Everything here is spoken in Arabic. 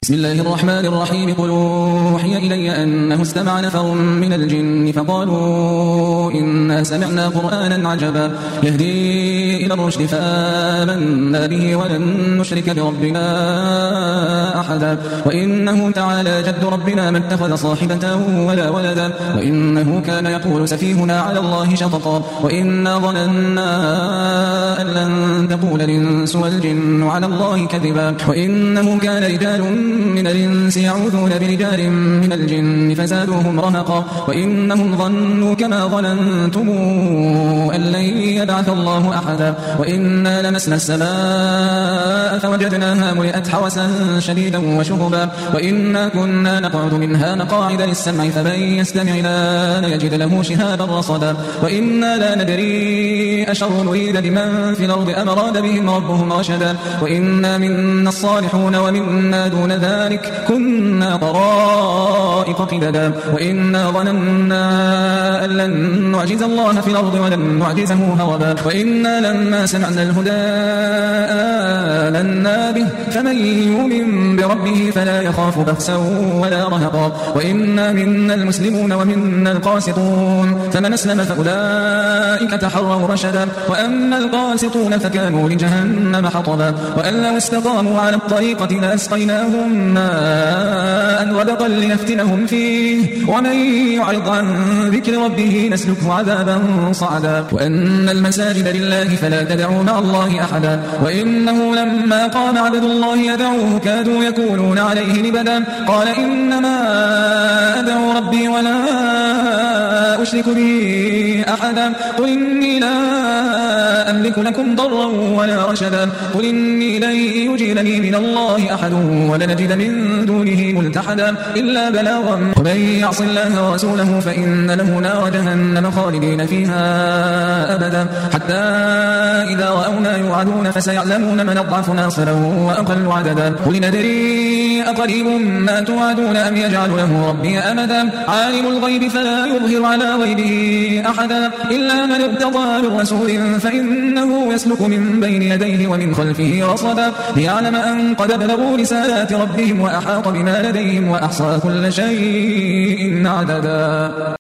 بسم الله الرحمن الرحيم. قل أوحي إلي أنه استمع نفر من الجن فقالوا إنا سمعنا قرآنا عجبا يهدي إلى الرشد فآمنا به ولن نشرك بربنا أحدا وإنه تعالى جد ربنا ما اتخذ صاحبة ولا ولدا وإنه كان يقول سفيهنا على الله شططا وإنا ظننا أن لن تقول الإنس والجن على الله كذبا وإنه كان رجال من الإنس يعوذون برجال من الجن فزادوهم رهقا وإنهم ظنوا كما ظننتم أن لن يبعث الله أحدا وإنا لمسنا السماء فوجدناها ملئت حرسا شديدا وشهبا وإنا كنا نقعد منها مقاعد للسمع فمن يستمع الآن يجد له شهابا رصدا وإنا لا ندري أشر نريد بمن في الأرض أم أراد بهم ربهم رشدا وإنا منا الصالحون ومنا دون ذلك كنا طرائق قددا وإنا ظننا أن لن نعجز الله في الأرض ولن نعجزه هربا وإنا لما سمعنا الهدى آمنا به فمن يؤمن بربه فلا يخاف بخسا ولا رهقا وإنا منا المسلمون ومنا القاسطون فمن أسلم فأولئك تحروا رشدا وأما القاسطون فكانوا لجهنم حطبا وأن لو استقاموا على الطريقة لأسقيناهم ماء غدقا لنفتنهم فيه ومن يعرض عن ذكر ربه نسلكه عذابا صعدا وأن المساجد لله فلا تدعوا مع الله أحدا وإنه لما قام عبد الله يدعوه كادوا يكونون عليه لبدا قال إنما أدعو ربي ولا أشرك به أحدا قل إني لا أملك لكم ضرا ولا رشدا قل إني لن يجيرني من الله أحد ولن أجد من دونه ملتحدا إلا بلاغا ومن يعص الله ورسوله فإن له نار جهنم خالدين فيها أبدا حتى إذا رأونا يوعدون فسيعلمون من أضعف ناصرا وأقل عددا قل ندري أقريب ما توعدون أم يجعل له ربي أمدا عالم الغيب فلا يظهر على غيبه أحدا إلا من ارتضى من رسول فإنه يسلك من بين يديه ومن خلفه رصدا ليعلم أن قد بلغوا رسالات ربهم وأحاط بما لديهم وأحصى كل شيء عددا.